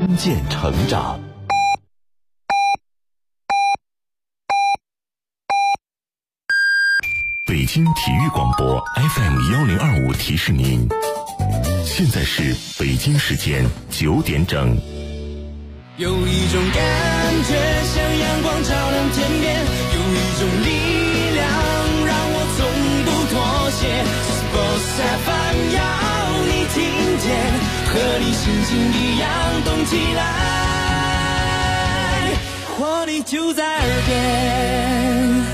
关键成长。北京体育广播 FM1025 提示您，现在是北京时间9点整。 有一种感觉像阳光照亮天边，有一种力量让我从不妥协。Sports FM 要你听见，和你心情一样动起来，活力就在耳边。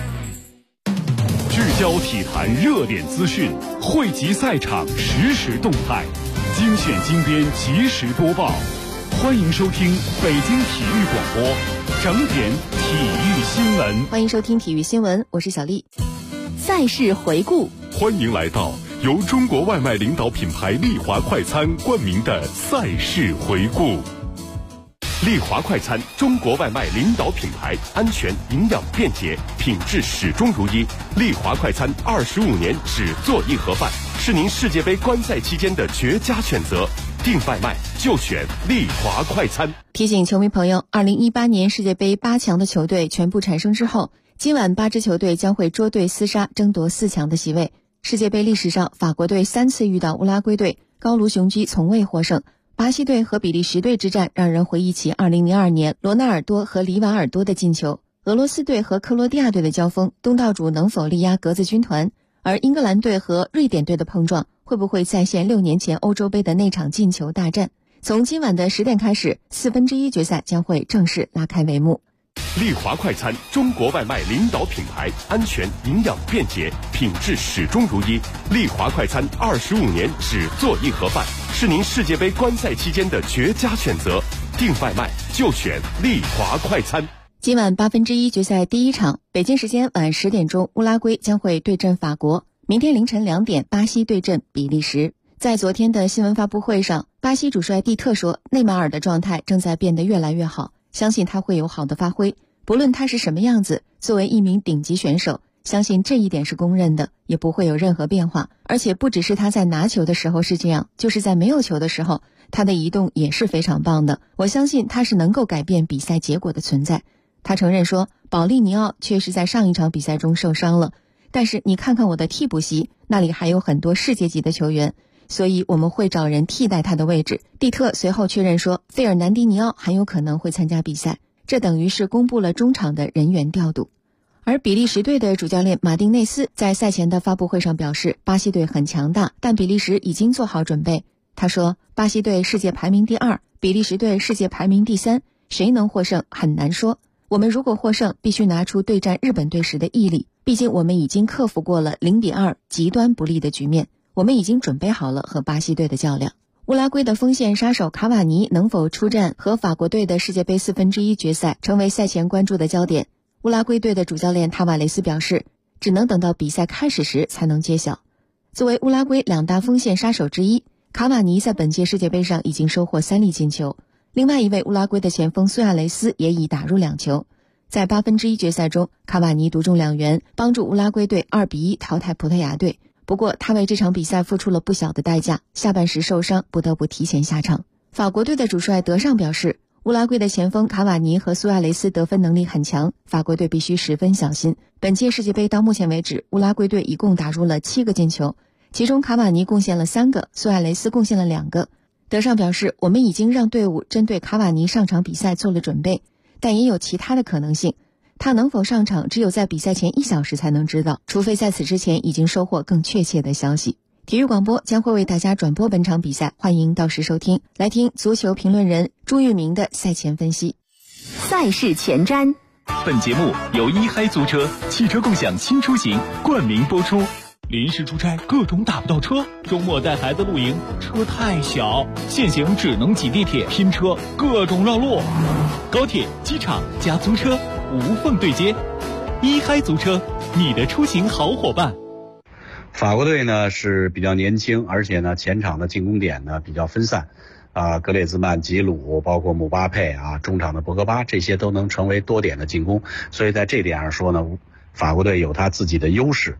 聚焦体坛热点资讯，汇集赛场实时动态，精选精编及时播报。欢迎收听北京体育广播整点体育新闻。 欢迎收听体育新闻，我是小丽。赛事回顾， 欢迎来到由中国外卖领导品牌丽华快餐冠名的赛事回顾。丽华快餐，中国外卖领导品牌，安全、营养、便捷，品质始终如一。丽华快餐25年只做一盒饭，是您世界杯观赛期间的绝佳选择。订外卖就选丽华快餐。 提醒球迷朋友，2018年世界杯8强的球队全部产生之后，今晚8支球队将会捉对厮杀，争夺4强的席位。世界杯历史上，法国队3次遇到乌拉圭队，高卢雄鸡从未获胜。巴西队和比利时队之战让人回忆起2002年罗纳尔多和里瓦尔多的进球。俄罗斯队和克罗地亚队的交锋，东道主能否力压格子军团？而英格兰队和瑞典队的碰撞，会不会再现6年前欧洲杯的那场进球大战？从今晚的10点开始，1/4决赛将会正式拉开帷幕。 丽华快餐，中国外卖领导品牌，安全、营养、便捷，品质始终如一。丽华快餐25年只做一盒饭，是您世界杯观赛期间的绝佳选择。订外卖就选丽华快餐。 今晚1/8决赛第一场，北京时间晚10点钟，乌拉圭将会对阵法国。明天凌晨2点，巴西对阵比利时。在昨天的新闻发布会上，巴西主帅蒂特说，内马尔的状态正在变得越来越好，相信他会有好的发挥。不论他是什么样子，作为一名顶级选手，相信这一点是公认的，也不会有任何变化。而且不只是他在拿球的时候是这样，就是在没有球的时候，他的移动也是非常棒的。我相信他是能够改变比赛结果的存在。他承认说，保利尼奥确实在上一场比赛中受伤了，但是你看看我的替补席，那里还有很多世界级的球员，所以我们会找人替代他的位置。蒂特随后确认说，费尔南迪尼奥很有可能会参加比赛，这等于是公布了中场的人员调度。而比利时队的主教练马丁内斯在赛前的发布会上表示，巴西队很强大，但比利时已经做好准备。他说，巴西队世界排名第2，比利时队世界排名第3，谁能获胜很难说。我们如果获胜，必须拿出对战日本队时的毅力，毕竟我们已经克服过了0-2极端不利的局面，我们已经准备好了和巴西队的较量。乌拉圭的锋线杀手卡瓦尼能否出战和法国队的世界杯1/4决赛，成为赛前关注的焦点。乌拉圭队的主教练塔瓦雷斯表示，只能等到比赛开始时才能揭晓。作为乌拉圭2大锋线杀手之一，卡瓦尼在本届世界杯上已经收获3粒进球。另外一位乌拉圭的前锋苏亚雷斯也已打入2球。在1/8决赛中，卡瓦尼独中2元，帮助乌拉圭队2-1淘汰葡萄牙队。不过他为这场比赛付出了不小的代价，下半时受伤，不得不提前下场。法国队的主帅德尚表示，乌拉圭的前锋卡瓦尼和苏亚雷斯得分能力很强，法国队必须十分小心。本届世界杯到目前为止，乌拉圭队一共打入了7个进球，其中卡瓦尼贡献了3个，苏亚雷斯贡献了2个。德尚表示，我们已经让队伍针对卡瓦尼上场比赛做了准备，但也有其他的可能性。他能否上场，只有在比赛前1小时才能知道，除非在此之前已经收获更确切的消息。体育广播将会为大家转播本场比赛，欢迎到时收听。来听足球评论人朱玉明的赛前分析。 赛事前瞻， 本节目由一嗨租车汽车共享新出行冠名播出。临时出差各种打不到车，周末带孩子露营车太小，现行只能挤地铁拼车，各种绕路。高铁、机场加租车无缝对接，一嗨租车，你的出行好伙伴。 法国队呢是比较年轻，而且呢前场的进攻点呢比较分散格列兹曼、吉鲁，包括姆巴佩中场的博格巴，这些都能成为多点的进攻，所以在这点上说呢，法国队有他自己的优势。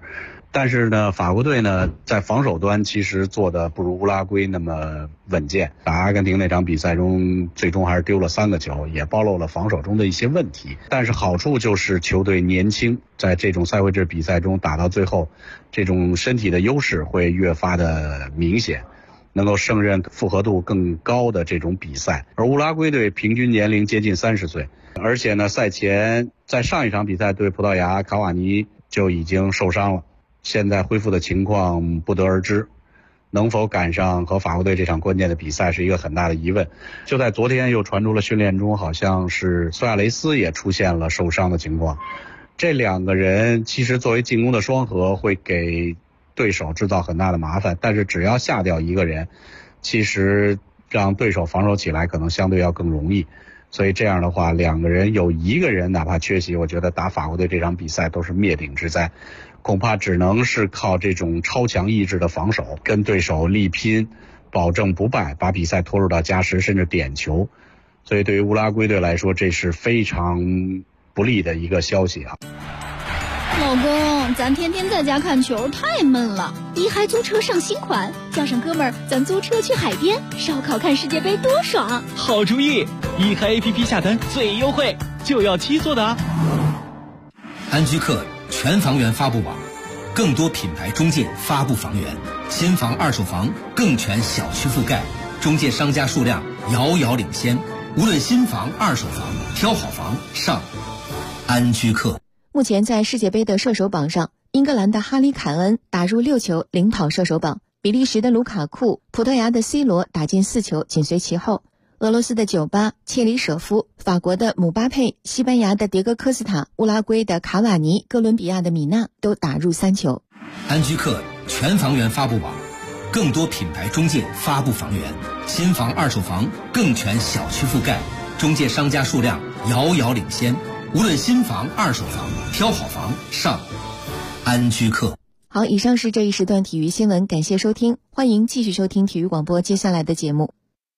但是呢，法国队呢在防守端其实做的不如乌拉圭那么稳健。打阿根廷那场比赛中，最终还是丢了3个球，也暴露了防守中的一些问题。但是好处就是球队年轻，在这种赛会制比赛中打到最后，这种身体的优势会越发的明显，能够胜任复合度更高的这种比赛。而乌拉圭队平均年龄接近30岁，而且呢，赛前在上一场比赛对葡萄牙，卡瓦尼就已经受伤了，现在恢复的情况不得而知，能否赶上和法国队这场关键的比赛是一个很大的疑问。就在昨天又传出了训练中好像是苏亚雷斯也出现了受伤的情况。这2个人其实作为进攻的双核会给对手制造很大的麻烦，但是只要下掉一个人，其实让对手防守起来可能相对要更容易。所以这样的话，2个人有1个人哪怕缺席，我觉得打法国队这场比赛都是灭顶之灾，恐怕只能是靠这种超强意志的防守跟对手力拼，保证不败，把比赛拖入到加时甚至点球。所以对于乌拉圭队来说，这是非常不利的一个消息啊。 老公，咱天天在家看球太闷了，一嗨租车上新款，叫上哥们儿，咱租车去海边烧烤看世界杯多爽！ 好主意，一嗨 APP 下单最优惠，就要7座的啊！ 安居客全房源发布网，更多品牌中介发布房源，新房二手房更全小区覆盖，中介商家数量遥遥领先，无论新房二手房，挑好房上安居客。 目前在世界杯的射手榜上，英格兰的哈里凯恩打入6球领跑射手榜，比利时的卢卡库、葡萄牙的 C 罗打进4球紧随其后，俄罗斯的酒吧、切里舍夫、法国的姆巴佩、西班牙的迭戈科斯塔、乌拉圭的卡瓦尼、哥伦比亚的米纳都打入3球。 安居客全房源发布网，更多品牌中介发布房源，新房二手房更全小区覆盖，中介商家数量遥遥领先，无论新房二手房，挑好房上安居客。 好，以上是这一时段体育新闻，感谢收听，欢迎继续收听体育广播接下来的节目。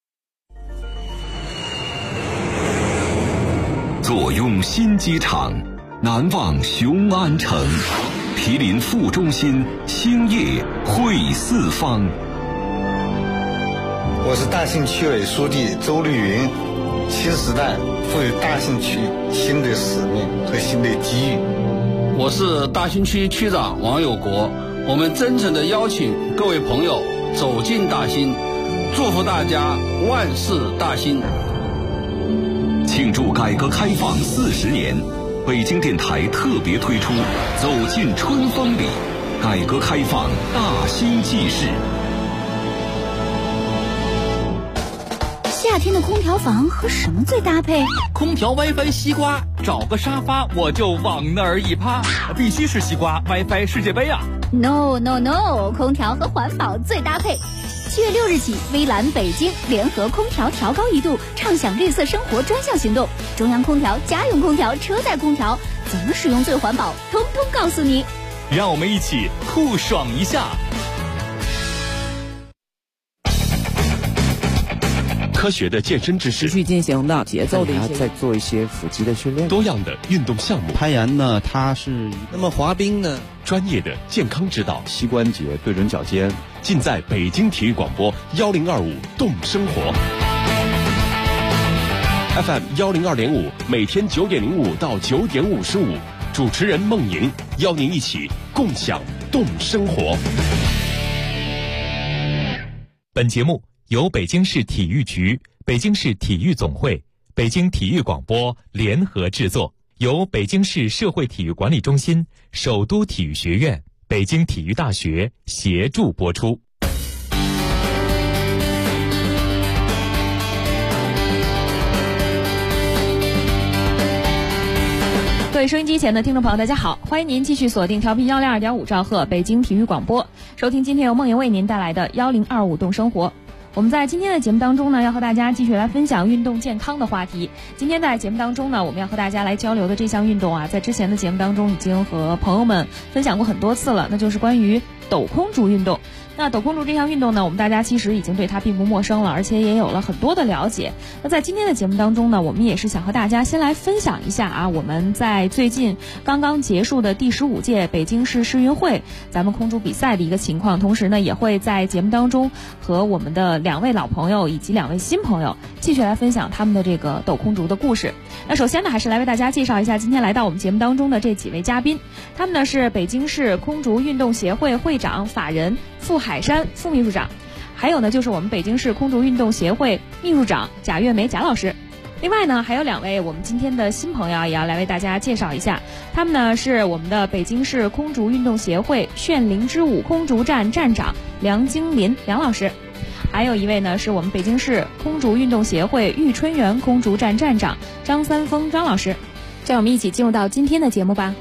坐拥新机场，难忘雄安城，毗邻副中心，兴业汇四方。 我是大兴区委书记周绿云。新时代赋予大兴区新的使命和新的机遇。 我是大兴区区长王有国，我们真诚地邀请各位朋友走进大兴，祝福大家万事大兴。 庆祝改革开放40年，北京电台特别推出《走进春风里》，改革开放大兴纪事。 夏天的空调房和什么最搭配？ 空调 WiFi 西瓜，找个沙发我就往那儿一趴，必须是西瓜 WiFi 世界杯啊 ！No， 空调和环保最搭配。7月6日起，微蓝北京联合空调调高1度，畅享绿色生活专项行动。中央空调、家用空调、车载空调，怎么使用最环保，通通告诉你。 让我们一起酷爽一下。 科学的健身知识， 持续进行的节奏的再做一些腹肌的训练， 多样的运动项目。 攀岩呢，它是那么滑冰呢， 专业的健康指导， 膝关节、对准脚尖， 尽在北京体育广播1025动生活 FM 102.5，每天9点05到9点55，主持人孟莹邀您一起共享动生活。 本节目由北京市体育局、北京市体育总会、北京体育广播联合制作，由北京市社会体育管理中心、首都体育学院、北京体育大学协助播出。 各位收音机前的听众朋友大家好，欢迎您继续锁定调频102.5兆赫北京体育广播，收听今天由梦莹为您带来的1025动生活。我们在今天的节目当中呢，要和大家继续来分享运动健康的话题。今天在节目当中呢，我们要和大家来交流的这项运动啊，在之前的节目当中已经和朋友们分享过很多次了，那就是关于斗空竹运动。 那斗空竹这项运动呢，我们大家其实已经对它并不陌生了，而且也有了很多的了解。那在今天的节目当中呢，我们也是想和大家先来分享一下我们在最近刚刚结束的第15届北京市世运会咱们空竹比赛的一个情况，同时呢，也会在节目当中和我们的2位老朋友以及2位新朋友继续来分享他们的这个斗空竹的故事。那首先呢，还是来为大家介绍一下今天来到我们节目当中的这几位嘉宾，他们呢是北京市空竹运动协会会长法人傅海山副秘书长，还有呢就是我们北京市空竹运动协会秘书长贾月梅贾老师。另外呢，还有2位我们今天的新朋友也要来为大家介绍一下，他们呢是我们的北京市空竹运动协会炫灵之舞空竹站站长梁京林梁老师，还有一位呢是我们北京市空竹运动协会玉春园空竹站站长张三丰张老师。让我们一起进入到今天的节目吧。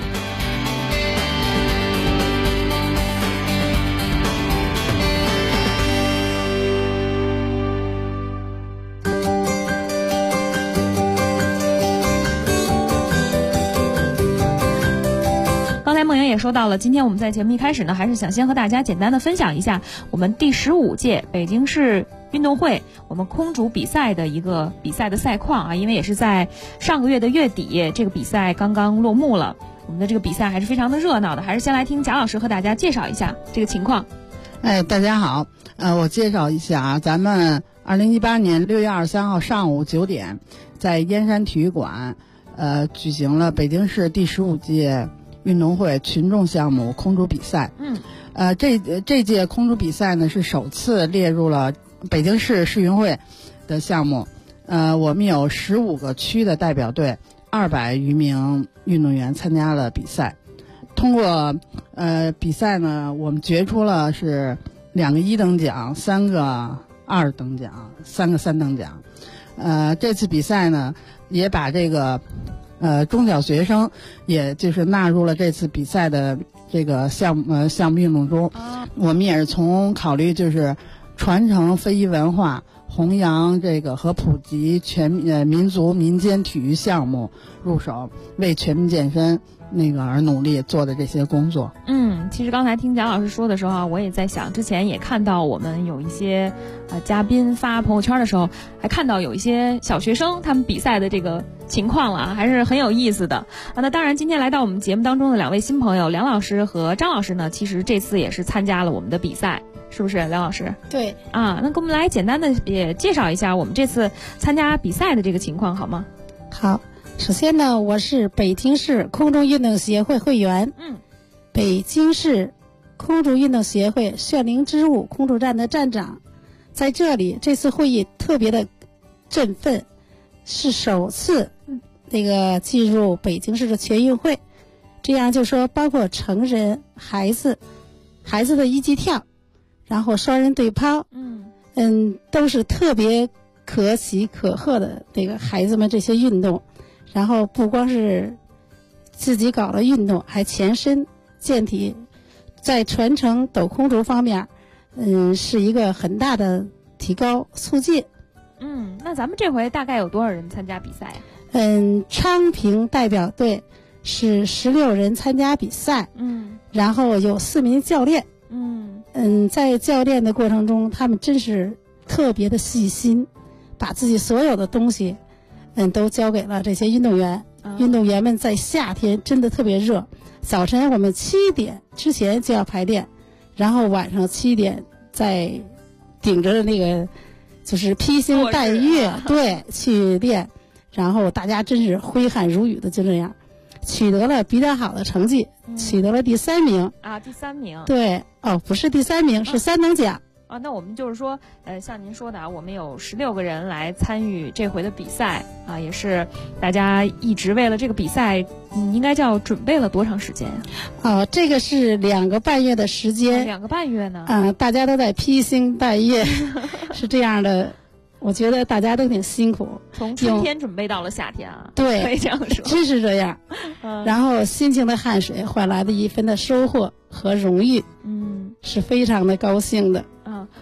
刚才梦莹也说到了，今天我们在节目一开始呢，还是想先和大家简单的分享一下我们第15届北京市运动会我们空竹比赛的一个比赛的赛况因为也是在上个月的月底，这个比赛刚刚落幕了，我们的这个比赛还是非常的热闹的，还是先来听贾老师和大家介绍一下这个情况。 大家好，我介绍一下咱们2018年6月23号上午9点，在燕山体育馆举行了北京市第15届运动会群众项目空竹比赛。这届空竹比赛呢是首次列入了北京市世运会的项目。我们有15个区的代表队，200余名运动员参加了比赛。通过比赛呢，我们决出了是2个1等奖，3个2等奖，3个3等奖。这次比赛呢也把这个中小学生也就是纳入了这次比赛的这个项目运动中。我们也是从考虑就是传承非遗文化，弘扬这个和普及民族民间体育项目入手，为全民健身而努力做的这些工作。 其实刚才听贾老师说的时候我也在想，之前也看到我们有一些嘉宾发朋友圈的时候，还看到有一些小学生他们比赛的这个情况了，还是很有意思的。那当然今天来到我们节目当中的2位新朋友梁老师和张老师呢，其实这次也是参加了我们的比赛，是不是梁老师？ 对那给我们来简单的也介绍一下我们这次参加比赛的这个情况好吗？ 好，首先呢，我是北京市空竹运动协会会员，北京市空竹运动协会炫灵之舞空竹站的站长。在这里，这次会议特别的振奋，是首次进入北京市的全运会，这样就说包括成人、孩子的一级跳，然后双人对抛，都是特别可喜可贺的孩子们这些运动。然后不光是自己搞了运动，还前身健体，在传承斗空竹方面是一个很大的提高促进。 那咱们这回大概有多少人参加比赛昌平代表队是16人参加比赛，然后有4名教练。在教练的过程中，他们真是特别的细心，把自己所有的东西都交给了这些运动员。运动员们在夏天真的特别热，早晨我们7点之前就要排练，然后晚上7点再顶着就是披星戴月对去练，然后大家真是挥汗如雨的，就这样取得了比较好的成绩，取得了第3名。 第3名。 对，不是第3名，是3等奖。 那我们就是说像您说的我们有16个人来参与这回的比赛也是大家一直为了这个比赛应该叫准备了多长时间这个是2个半月的时间。 2个半月呢大家都在披星戴月是这样的，我觉得大家都挺辛苦， 从春天准备到了夏天对， 可以这样说， 真是这样然后辛勤的汗水换来的一份的收获和荣誉是非常的高兴的。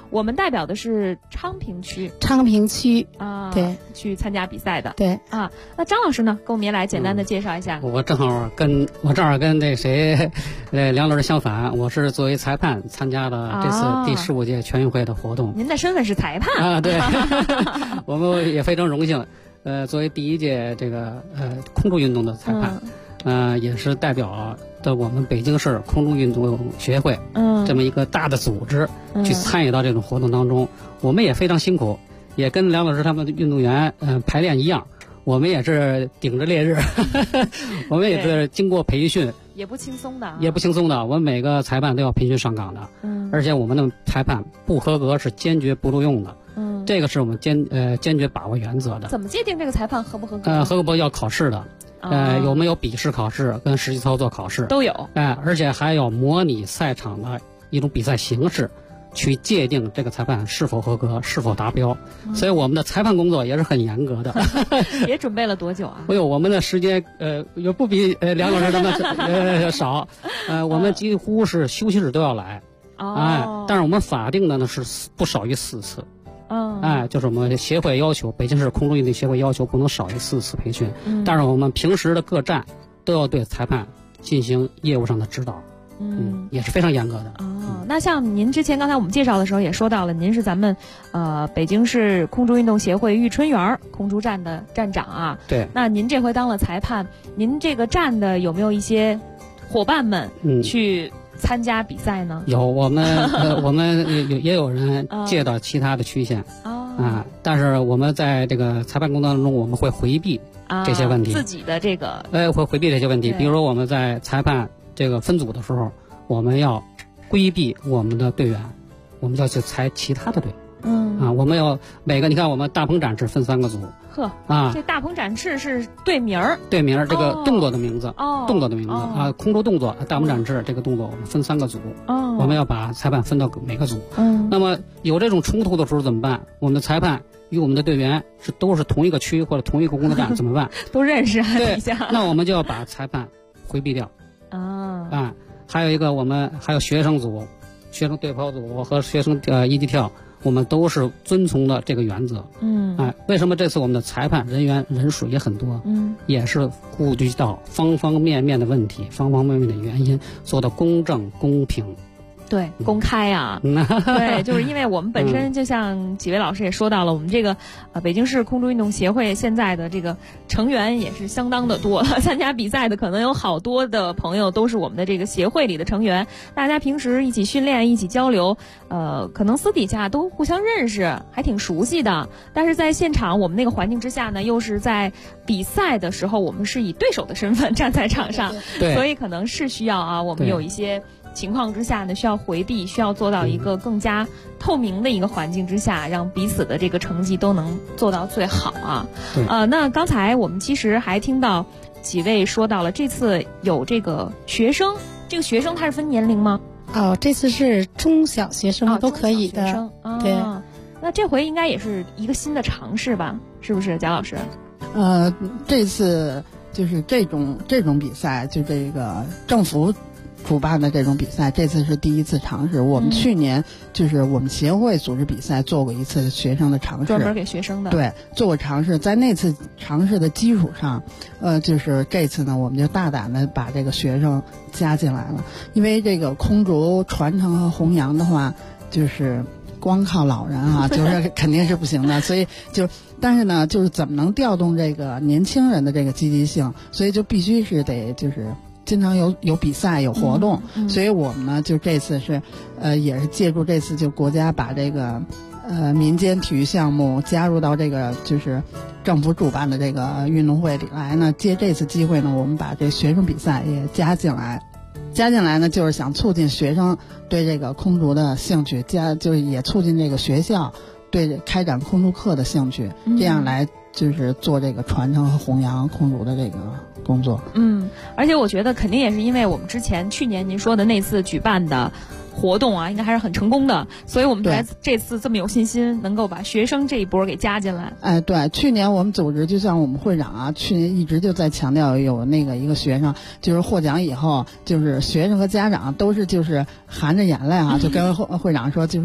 我们代表的是昌平区。 昌平区啊， 对， 去参加比赛的。 对啊，那张老师呢，跟我们也来简单的介绍一下。 我正好跟那谁，梁老师相反，我是作为裁判参加了这次第15届全运会的活动。 您的身份是裁判啊？对，我们也非常荣幸。作为第1届这个空中运动的裁判，也是代表的我们北京市空中运动协会，这么一个大的组织去参与到这种活动当中。我们也非常辛苦，也跟梁老师他们的运动员排练一样，我们也是顶着烈日，我们也是经过培训， 也不轻松的， 也不轻松的。我们每个裁判都要培训上岗的，而且我们的裁判不合格是坚决不录用的。这个是我们坚决把握原则的。 怎么界定这个裁判合不合格？ 合格要考试的，有没有笔试考试跟实际操作考试都有。 而且还有模拟赛场的一种比赛形式，去界定这个裁判是否合格、是否达标。所以我们的裁判工作也是很严格的。 也准备了多久啊？ 哎呦，我们的时间也不比梁老师他们少。我们几乎是休息日都要来。但是我们法定的呢是不少于4次。就是我们协会要求，北京市空中运动协会要求不能少于4次培训。但是我们平时的各站都要对裁判进行业务上的指导，也是非常严格的。 那像您之前刚才我们介绍的时候也说到了，您是咱们北京市空中运动协会玉春园空中站的站长啊。 对。 那您这回当了裁判，您这个站的有没有一些伙伴们去参加比赛呢？ 有，我们也有人借到其他的区县但是我们在这个裁判工作当中，我们会回避这些问题， 自己的这个会回避这些问题。比如说我们在裁判这个分组的时候，我们要规避我们的队员，我们要去裁其他的队。我们要每个，你看我们大鹏展翅分3个组。 这大鹏展翅是队名儿， 这个动作的名字，动作的名字空中动作，大鹏展翅这个动作我们分3个组。我们要把裁判分到每个组。那么有这种冲突的时候怎么办？我们的裁判与我们的队员都是同一个区或者同一个工作站，怎么办？ 都认识对底下。 那我们就要把裁判回避掉。还有一个，我们还有学生组、学生对跑组和学生一级跳。我们都是遵从的这个原则。为什么这次我们的裁判人员人数也很多？也是顾及到方方面面的问题、方方面面的原因，做到公正公平。 对，公开啊，对，就是因为我们本身就像几位老师也说到了，我们这个北京市空中运动协会现在的这个成员也是相当的多，参加比赛的可能有好多的朋友都是我们的这个协会里的成员，大家平时一起训练、一起交流，可能私底下都互相认识，还挺熟悉的。但是在现场我们那个环境之下呢，又是在比赛的时候，我们是以对手的身份站在场上，所以可能是需要啊，我们有一些情况之下呢，需要回避，需要做到一个更加透明的一个环境之下，让彼此的这个成绩都能做到最好啊。那刚才我们其实还听到几位说到了，这次有这个学生，这个学生他是分年龄吗？ 这次是中小学生都可以的。对。 那这回应该也是一个新的尝试吧？是不是，贾老师？ 这次就是这种比赛，就这个政府主办的这种比赛，这次是第1次尝试。我们去年就是我们协会组织比赛做过一次学生的尝试， 专门给学生的。 对，做过尝试，在那次尝试的基础上，就是这次呢，我们就大胆的把这个学生加进来了。因为这个空竹传承和弘扬的话，就是光靠老人啊，就是肯定是不行的。所以但是呢，就是怎么能调动这个年轻人的这个积极性，所以就必须是得就是经常有比赛有活动。所以我们呢就这次是也是借助这次就国家把这个民间体育项目加入到这个就是政府主办的这个运动会里来呢，借这次机会呢，我们把这学生比赛也加进来呢，就是想促进学生对这个空竹的兴趣，就是也促进这个学校对开展空竹课的兴趣，这样来就是做这个传承和弘扬空竹的这个工作。 而且我觉得肯定也是因为我们之前去年您说的那次举办的活动啊，应该还是很成功的，所以我们才这次这么有信心能够把学生这一波给加进来。 对，去年我们组织就像我们会长啊，去年一直就在强调有那个一个学生就是获奖以后，就是学生和家长都是就是含着眼泪啊，就跟会长说，就是说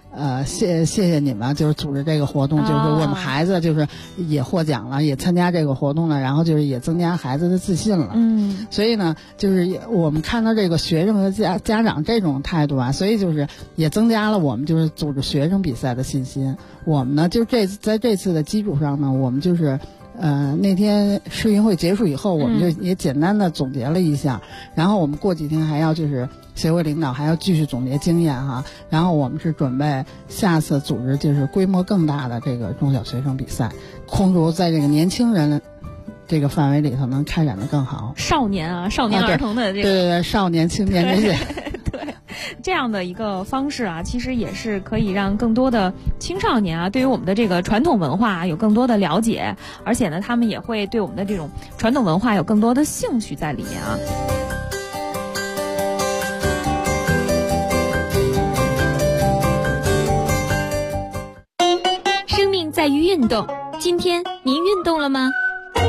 谢谢你们，就是组织这个活动，就是我们孩子就是也获奖了，也参加这个活动了，然后就是也增加孩子的自信了。所以呢，就是我们看到这个学生和家长这种态度啊，所以就是也增加了我们就是组织学生比赛的信心。我们呢，就在这次的基础上呢，我们就是那天世运会结束以后，我们就也简单的总结了一下，然后我们过几天还要就是协会领导还要继续总结经验哈，然后我们是准备下次组织就是规模更大的这个中小学生比赛，空竹在这个年轻人这个范围里头能开展的更好。 少年儿童的这个对少年青年这些对这样的一个方式啊，其实也是可以让更多的青少年啊对于我们的这个传统文化有更多的了解，而且呢他们也会对我们的这种传统文化有更多的兴趣在里面啊。 生命在于运动，今天您运动了吗？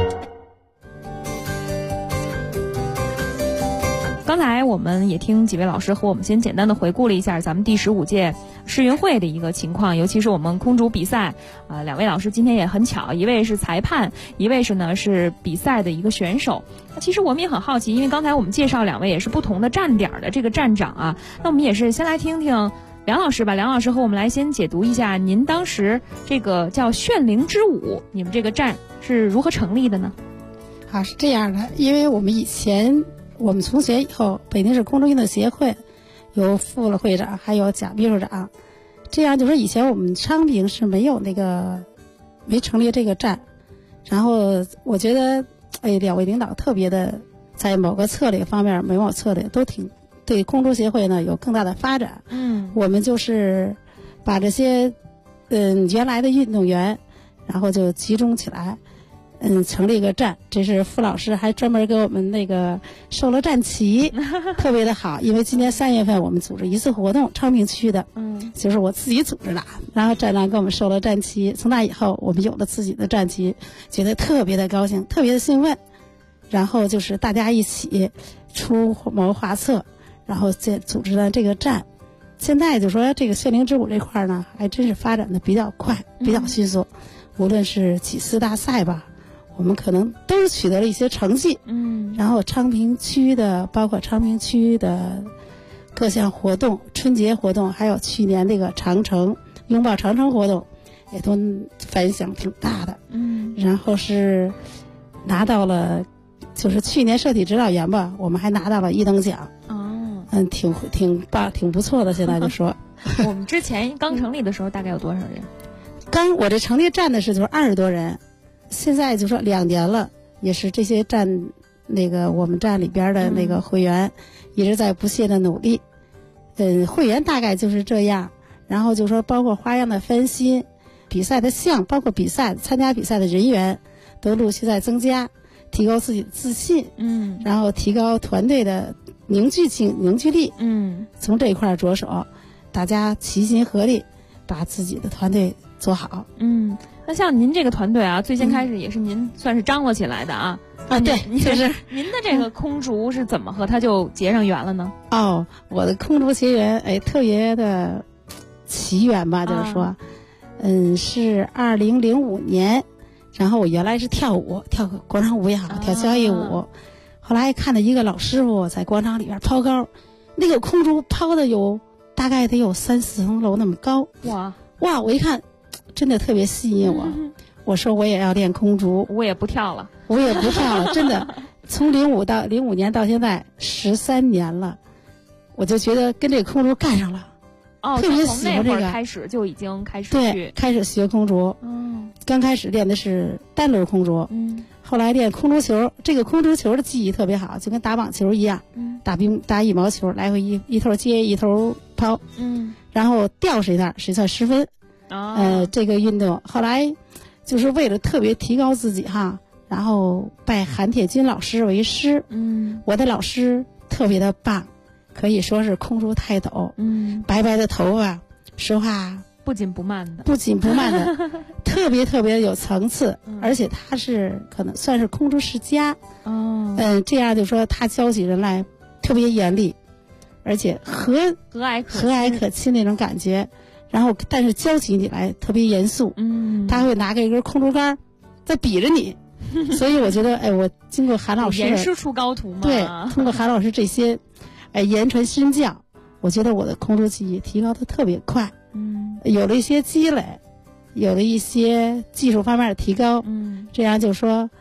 刚才我们也听几位老师和我们先简单的回顾了一下咱们第15届世运会的一个情况，尤其是我们空竹比赛2位老师今天也很巧，一位是裁判，一位是比赛的一个选手。其实我们也很好奇，因为刚才我们介绍2位也是不同的站点的这个站长啊，那我们也是先来听听梁老师吧。梁老师和我们来先解读一下您当时这个叫炫灵之舞，你们这个站是如何成立的呢？ 是这样的，因为我们从学以后，北京市空中运动协会有副会长还有蒋秘书长，这样就是以前我们昌平是没成立这个站，然后我觉得2位领导特别的在某个策略方面某策略都挺对空中协会呢有更大的发展。我们就是把这些原来的运动员然后就集中起来成立一个站，这是傅老师还专门给我们那个收了站旗特别的好，因为今年3月份我们组织一次活动，昌平区的就是我自己组织的，然后站长给我们收了站旗，从那以后我们有了自己的站旗，觉得特别的高兴，特别的兴奋，然后就是大家一起出谋划策，然后再组织了这个站。现在就说这个炫灵之舞这块呢还真是发展的比较快，比较迅速，无论是几次大赛吧，我们可能都是取得了一些成绩。然后昌平区的包括昌平区的各项活动，春节活动，还有去年那个长城拥抱长城活动也都反响挺大的。然后是拿到了就是去年社体指导员吧，我们还拿到了1等奖。挺棒，挺不错的。现在就说我们之前刚成立的时候大概有多少人？ 我这成立站的是就是20多人，现在就说2年了，也是这些站我们站里边的那个会员一直在不懈的努力。会员大概就是这样，然后就说包括花样的翻新，比赛的包括参加比赛的人员都陆续在增加，提高自己的自信，然后提高团队的凝聚力，从这一块着手，大家齐心合力把自己的团队做好。 那像您这个团队啊，最先开始也是您算是张罗起来的啊。 对，就是您的这个空竹是怎么和他就结上缘了呢？ 我的空竹结缘特别的奇缘吧，就是说是2005年，然后我原来是跳广场舞也好，跳交谊舞，后来看到一个老师傅在广场里边抛高，那个空竹抛的大概得有3、4层楼那么高。哇，我一看真的特别吸引我，我说我也要练空竹， 我也不跳了， 真的从05年到现在13年了，我就觉得跟这个空竹干上了。特别喜欢这个， 开始就已经开始开始学空竹。刚开始练的是单轮空竹，后来练空竹球。这个空竹球的技艺特别好，就跟打网球一样，打羽毛球，来回一头接一头抛，然后掉谁算10分。这个运动后来就是为了特别提高自己然后拜韩铁军老师为师。我的老师特别的棒，可以说是空竹泰斗。白白的头发，说话不紧不慢的， 特别有层次，而且他是可能算是空竹世家。这样就说他教起人来特别严厉，而且和蔼可亲那种感觉。 然后但是教起你来特别严肃，他会拿个一根空竹竿在比着你。所以我觉得，我经过韩老师严师出高徒嘛， 对，通过韩老师这些，言传身教，我觉得我的空竹技艺提高的特别快，有了一些积累，有了一些技术方面的提高，这样就说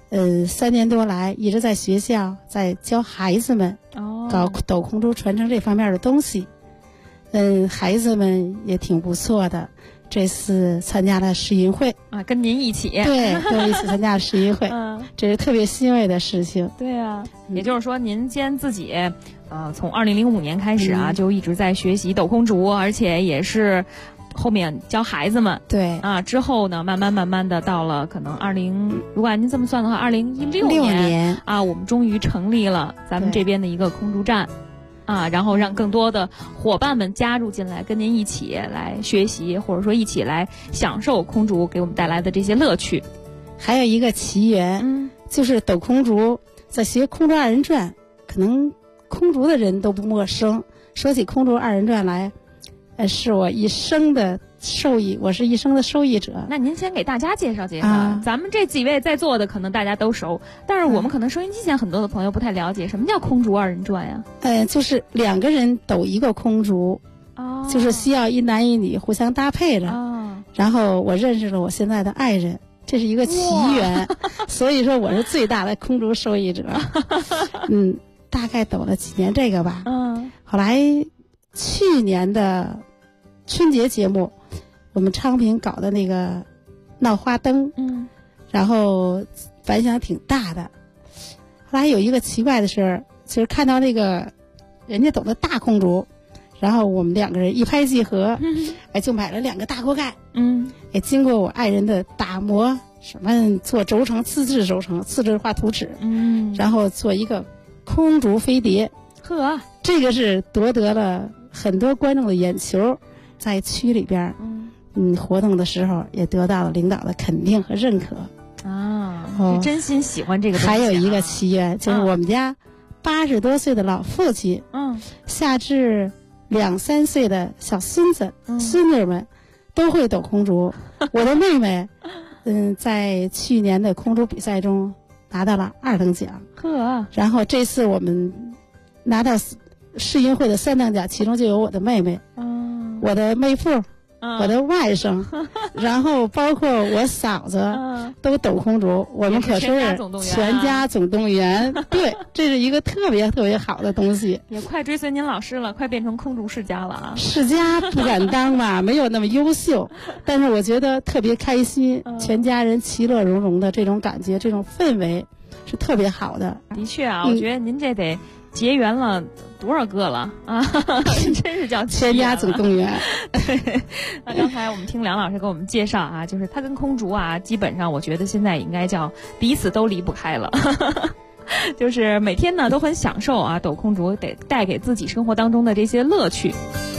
，3年多来一直在学校在教孩子们搞抖空竹传承这方面的东西，孩子们也挺不错的。这次参加了世运会啊，跟您一起， 对，跟我一起参加了世运会，这是特别欣慰的事情。 对啊，也就是说，您先自己，从2005年开始啊，就一直在学习抖空竹，而且也是后面教孩子们。 对啊，之后呢，慢慢的到了可能如果按您这么算的话，2016年啊，我们终于成立了咱们这边的一个空竹站。啊，然后让更多的伙伴们加入进来，跟您一起来学习，或者说一起来享受空竹给我们带来的这些乐趣。 还有一个奇缘，就是抖空竹，在学空竹二人转，可能空竹的人都不陌生。说起空竹二人转来，是我一生的受益，我是一生的受益者。 那您先给大家介绍介绍，咱们这几位在座的可能大家都熟，但是我们可能收音机前很多的朋友不太了解，什么叫空竹二人转呀？ 就是2个人抖一个空竹，就是需要一男一女互相搭配着。然后我认识了我现在的爱人，这是一个奇缘，所以说我是最大的空竹受益者。大概抖了几年这个吧。后来去年的春节节目，我们昌平搞的那个闹花灯，然后反响挺大的。后来有一个奇怪的事，就是看到那个人家抖的大空竹，然后我们2个人一拍即合，就买了2个大锅盖，经过我爱人的打磨，什么做轴承、自制轴承、自制画图纸，然后做一个空竹飞碟。 呵， 这个是夺得了很多观众的眼球，在区里边，活动的时候也得到了领导的肯定和认可。 是真心喜欢这个东西。 还有一个奇缘，就是我们家80多岁的老父亲，下至2、3岁的小孙子、孙女们都会抖空竹。我的妹妹，在去年的空竹比赛中拿到了2等奖。然后这次我们拿到世运会的3等奖，其中就有我的妹妹，我的妹夫，我的外甥，然后包括我嫂子都抖空竹，我们可是全家总动员。对，这是一个特别特别好的东西。 也快追随您老师了，快变成空竹世家了啊！ 世家不敢当吧，没有那么优秀，但是我觉得特别开心，全家人其乐融融的这种感觉，这种氛围是特别好的。 的确啊，我觉得您这得结缘了多少个了啊！真是叫全家总动员。 那刚才我们听梁老师给我们介绍啊，就是他跟空竹啊，基本上我觉得现在应该叫彼此都离不开了。就是每天呢都很享受啊，抖空竹得带给自己生活当中的这些乐趣。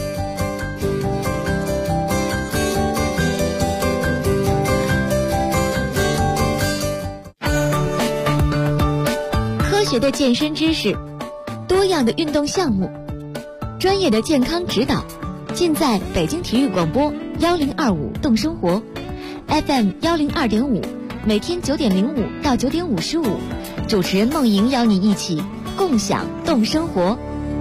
科学的健身知识，多样的运动项目，专业的健康指导，尽在北京体育广播1025动生活 FM 102.5，每天9点05到9点55，主持人梦莹邀你一起共享动生活。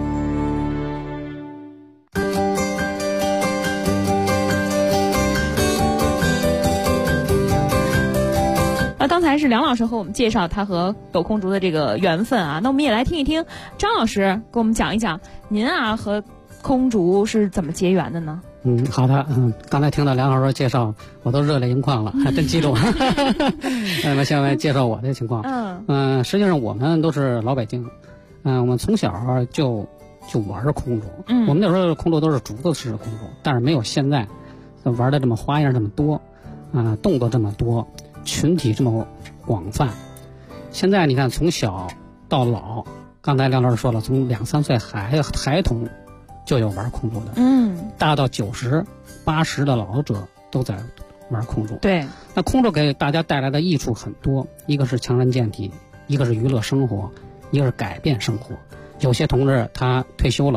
刚才是梁老师和我们介绍他和抖空竹的这个缘分啊，那我们也来听一听张老师给我们讲一讲您啊和空竹是怎么结缘的呢？ 好的，刚才听到梁老师介绍，我都热泪盈眶了，还真激动。那么下面介绍我的情况。实际上我们都是老北京，我们从小就玩空竹。我们那时候空竹都是竹子式的空竹，但是没有现在玩的这么花样这么多，动作这么多，群体这么广泛。现在你看，从小到老，刚才梁老师说了，从2、3岁孩童就有玩空竹的，大到90、80的老者都在玩空竹。 对， 那空竹给大家带来的益处很多，一个是强身健体，一个是娱乐生活，一个是改变生活。有些同志他退休了，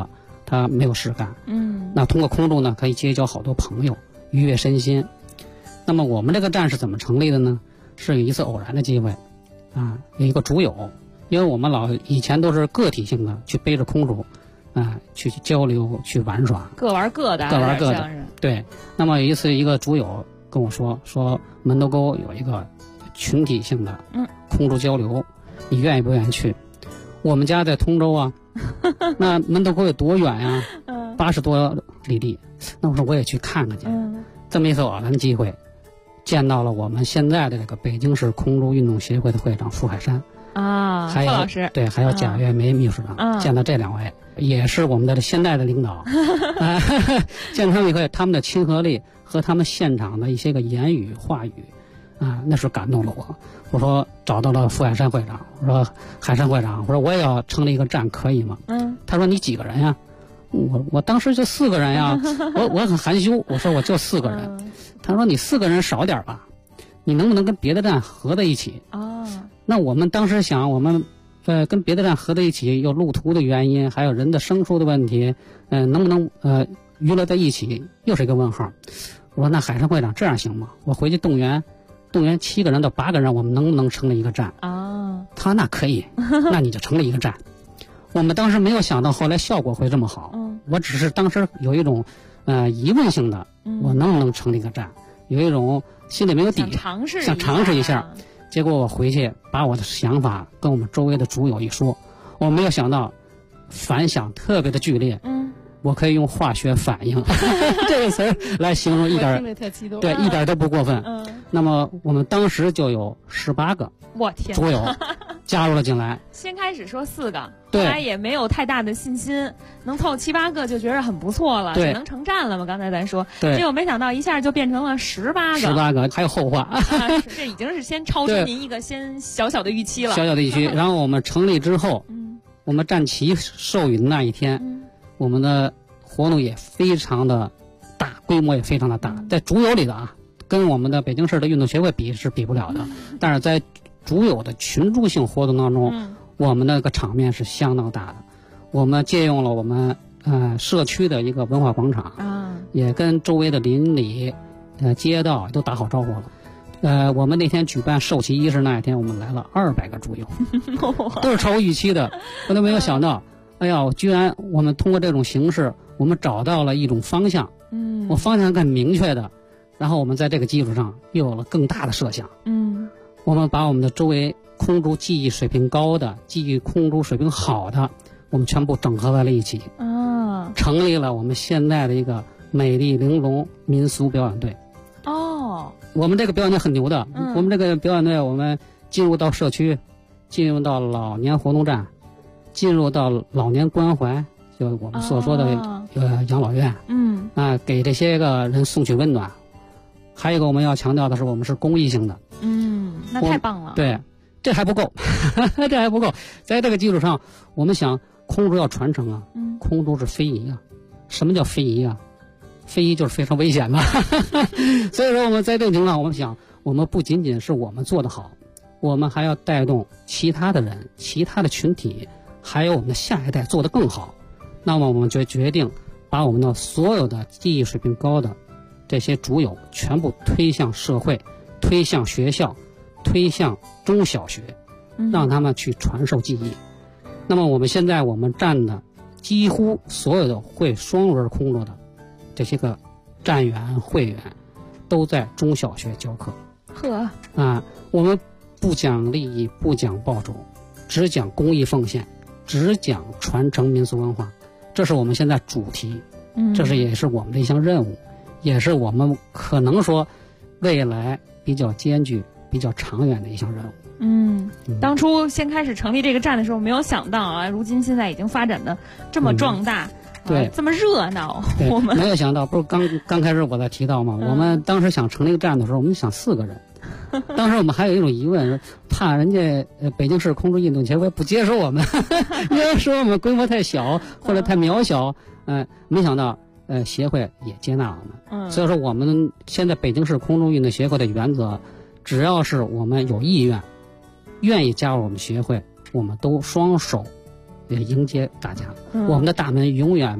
他没有事干。那通过空中呢，可以结交好多朋友，愉悦身心。那么我们这个站是怎么成立的呢？是有一次偶然的机会，有一个竹友，因为我们以前都是个体性的去背着空竹，去交流去玩耍， 各玩各的， 对。那么有一次一个竹友跟我说门头沟有一个群体性的空竹交流，你愿意不愿意去？我们家在通州啊，那门头沟有多远呀？80多里地。那我说我也去看看去。这么一次偶然机会，见到了我们现在的这个北京市空竹运动协会的会长傅海山还有老师， 对，还有贾月梅秘书长，见到这2位也是我们的现在的领导。见他们以后，他们的亲和力和他们现场的一些个言语话语那是感动了我。我说找到了傅海山会长，我说海山会长，我说我也要成立一个站，可以吗？他说你几个人呀？我当时就4个人呀。我很含羞，我说我就4个人。他说你4个人少点吧，你能不能跟别的站合在一起？那我们当时想，我们跟别的站合在一起，有路途的原因，还有人的生疏的问题，能不能娱乐在一起，又是一个问号。我说那海山会长这样行吗？我回去动员7个人到8个人，我们能不能成立一个站？他说那可以，那你就成立一个站。我们当时没有想到后来效果会这么好。我只是当时有一种疑问性的，我能不能成立一个站，有一种心里没有底，想尝试一下。结果我回去把我的想法跟我们周围的竹友一说，我没有想到反响特别的剧烈。我可以用化学反应这个词儿来形容，一点都不过分。那么我们当时就有18个竹友加入了进来。 先开始说4个， 后来也没有太大的信心，能凑7、8个就觉得很不错了，能成站了嘛？刚才咱说，结果没想到一下就变成了18个 ，18个还有后话。 这已经是先超出您一个先小小的预期了。 小小的预期。然后我们成立之后，我们站旗授予的那一天，我们的活动也非常的大，规模也非常的大。在竹友里的跟我们的北京市的运动协会比是比不了的，但是在竹友的群众性活动当中，我们那个场面是相当大的。我们借用了我们社区的一个文化广场，也跟周围的邻里街道都打好招呼了。我们那天举办授旗仪式那一天，我们来了200个竹友，都是超乎预期的。我都没有想到，哎呀，居然我们通过这种形式，我们找到了一种方向。我方向更明确的，然后我们在这个基础上又有了更大的设想。我们把我们的周围空竹技艺水平高的、技艺空竹水平好的，我们全部整合在了一起，成立了我们现在的一个美丽玲珑民俗表演队。我们这个表演队很牛的，我们这个表演队，我们进入到社区，进入到老年活动站，进入到老年关怀，就我们所说的养老院，给这些个人送去温暖。还有一个我们要强调的是，我们是公益性的。 那太棒了。 对，这还不够，这还不够。在这个基础上，我们想空竹要传承啊，空竹是非遗啊。什么叫非遗啊？非遗就是非常危险的。所以说我们在这个情况下，我们想，我们不仅仅是我们做得好，我们还要带动其他的人、其他的群体，还有我们的下一代做得更好。那么我们就决定把我们的所有的技艺水平高的这些竹友全部推向社会，推向学校，推向中小学，让他们去传授技艺。那么我们现在我们站的几乎所有的会双轮空竹的这些个站员会员都在中小学教课。我们不讲利益，不讲报酬，只讲公益奉献，只讲传承民俗文化，这是我们现在主题，这是也是我们的一项任务，也是我们可能说未来比较艰巨、比较长远的一项任务。 当初先开始成立这个站的时候，没有想到啊，如今现在已经发展的这么壮大， 对， 这么热闹。 我们没有想到，不是刚开始我在提到嘛，我们当时想成立站的时候，我们想4个人。当时我们还有一种疑问，怕人家北京市空竹运动协会不接受我们，因为说我们规模太小或者太渺小。没想到协会也接纳我们。所以说我们现在北京市空竹运动协会的原则，只要是我们有意愿，愿意加入我们协会，我们都双手迎接大家。我们的大门永远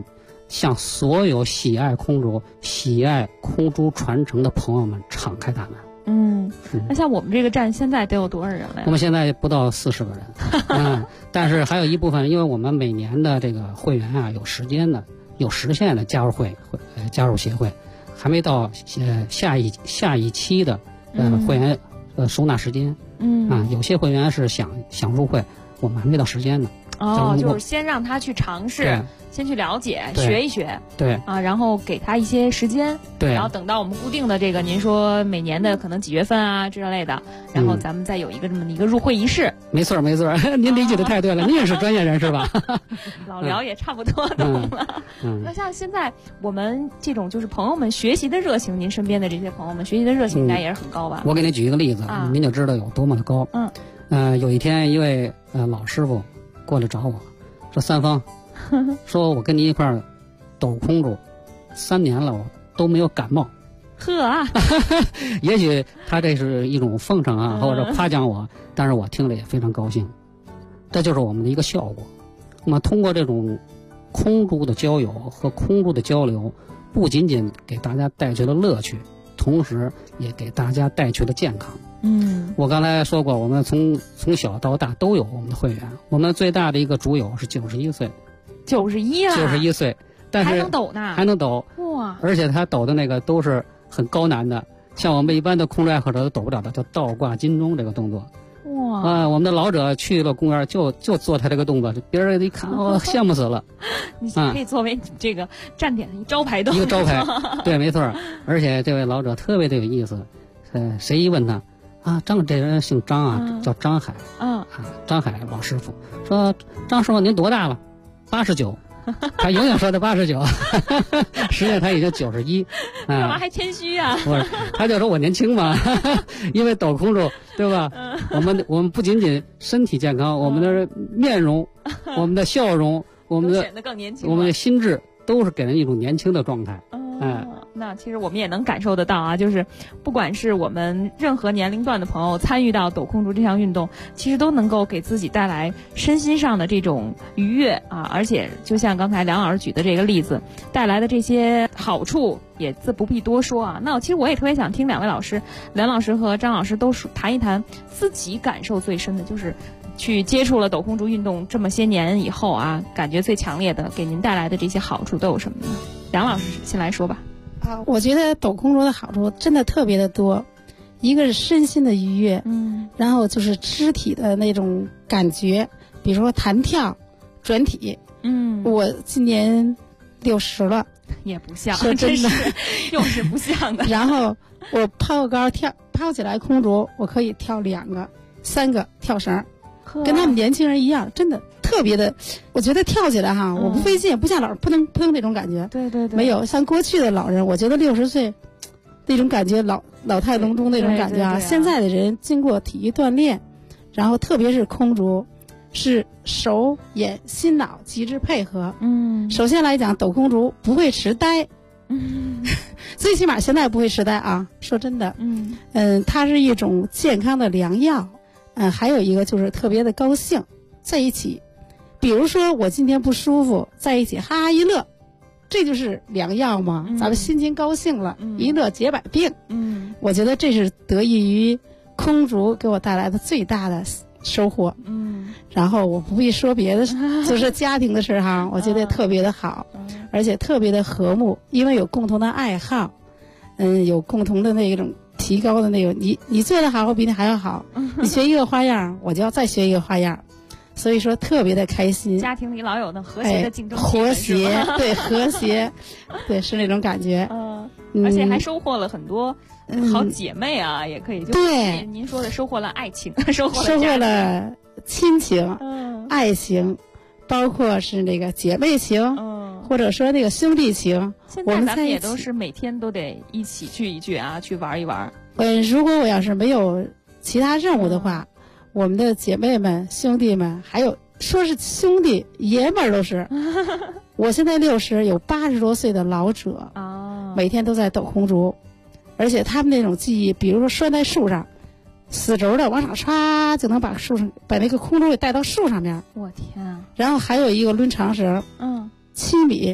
向所有喜爱空竹、喜爱空竹传承的朋友们敞开大门。 那像我们这个站现在得有多少人了呀？ 我们现在不到40个人，但是还有一部分，因为我们每年的这个会员啊有时间的、有时限的加入协会，还没到下一期的会员收纳时间。有些会员是想入会，我们还没到时间呢。 就是先让他去尝试，先去了解学一学， 对啊，然后给他一些时间， 对， 然后等到我们固定的这个您说每年的可能几月份啊之类的，然后咱们再有一个这么一个入会仪式。 没错，您理解的太对了，您也是专业人士吧？ 老聊也差不多懂了。那像现在我们这种就是朋友们学习的热情，您身边的这些朋友们学习的热情应该也是很高吧？ 我给您举一个例子，您就知道有多么的高。有一天一位老师傅过来找我说：“三方，说我跟你一块儿抖空竹3年了，我都没有感冒。” 呵啊！ 也许他这是一种奉承啊，或者夸奖我，但是我听了也非常高兴。这就是我们的一个效果。那么通过这种空竹的交友和空竹的交流，不仅仅给大家带去了乐趣，同时也给大家带去了健康。我刚才说过，我们从小到大都有我们的会员。我们最大的一个竹友是91岁 ，91了 ，91岁，但是还能抖呢， 还能抖哇！ 而且他抖的那个都是很高难的，像我们一般的空竹爱好者都抖不了的，叫倒挂金钟这个动作。 哇！ 我们的老者去了公园就做他这个动作，别人一看羡慕死了。 你可以作为这个站点的招牌动作， 一个招牌，对，没错。而且这位老者特别的有意思，谁一问他。这人姓张啊，叫张海。张海老师傅说：“张师傅您多大了？89。”他永远说他89，实际上他已经91。 干嘛还谦虚啊？ 不是，他就说我年轻嘛，因为抖空竹，对吧？我们不仅仅身体健康，我们的面容、我们的笑容、我们的显得更年轻， 我们的心智都是给人一种年轻的状态。 那其实我们也能感受得到啊，就是不管是我们任何年龄段的朋友参与到抖空竹这项运动，其实都能够给自己带来身心上的这种愉悦啊，而且就像刚才梁老师举的这个例子带来的这些好处也自不必多说啊。那其实我也特别想听两位老师，梁老师和张老师都谈一谈自己感受最深的，就是去接触了抖空竹运动这么些年以后啊，感觉最强烈的给您带来的这些好处都有什么呢？梁老师先来说吧。 我觉得抖空竹的好处真的特别的多，一个是身心的愉悦，然后就是肢体的那种感觉，比如说弹跳、转体。我今年60了， 也不像， 说真的， 又是不像的。 然后我抛高抛起来空竹，我可以跳2个、3个跳绳，跟他们年轻人一样，真的。特别的，我觉得跳起来哈，我不费劲，不像老扑腾扑腾那种感觉。 对， 没有像过去的老人，我觉得60岁那种感觉，老态龙钟那种感觉啊。现在的人经过体育锻炼，然后特别是空竹，是手眼心脑极致配合。首先来讲，抖空竹不会痴呆。最起码现在不会痴呆啊。说真的，它是一种健康的良药。还有一个就是特别的高兴，在一起。比如说我今天不舒服，在一起哈哈一乐，这就是良药嘛。咱们心情高兴了，一乐解百病。我觉得这是得益于空竹给我带来的最大的收获。然后我不必说别的，就是家庭的事哈，我觉得特别的好，而且特别的和睦，因为有共同的爱好，有共同的那种提高的那种，你做得好，我比你还要好。你学一个花样，我就要再学一个花样。所以说特别的开心， 家庭里老有那和谐的竞争， 和谐，对，和谐，对，是那种感觉。 而且还收获了很多好姐妹啊，也可以。 对， 您说的收获了爱情，收获了亲情，爱情，包括是那个姐妹情，或者说那个兄弟情。 现在咱们也都是每天都得一起聚一聚啊，去玩一玩。 如果我要是没有其他任务的话。我们的姐妹们、兄弟们，还有说是兄弟爷们儿都是。我现在60，有80多岁的老者，每天都在抖空竹，而且他们那种技艺，比如说拴在树上，死轴的往上唰就能把把那个空竹给带到树上面。 我天啊！ 然后还有一个抡长绳，7米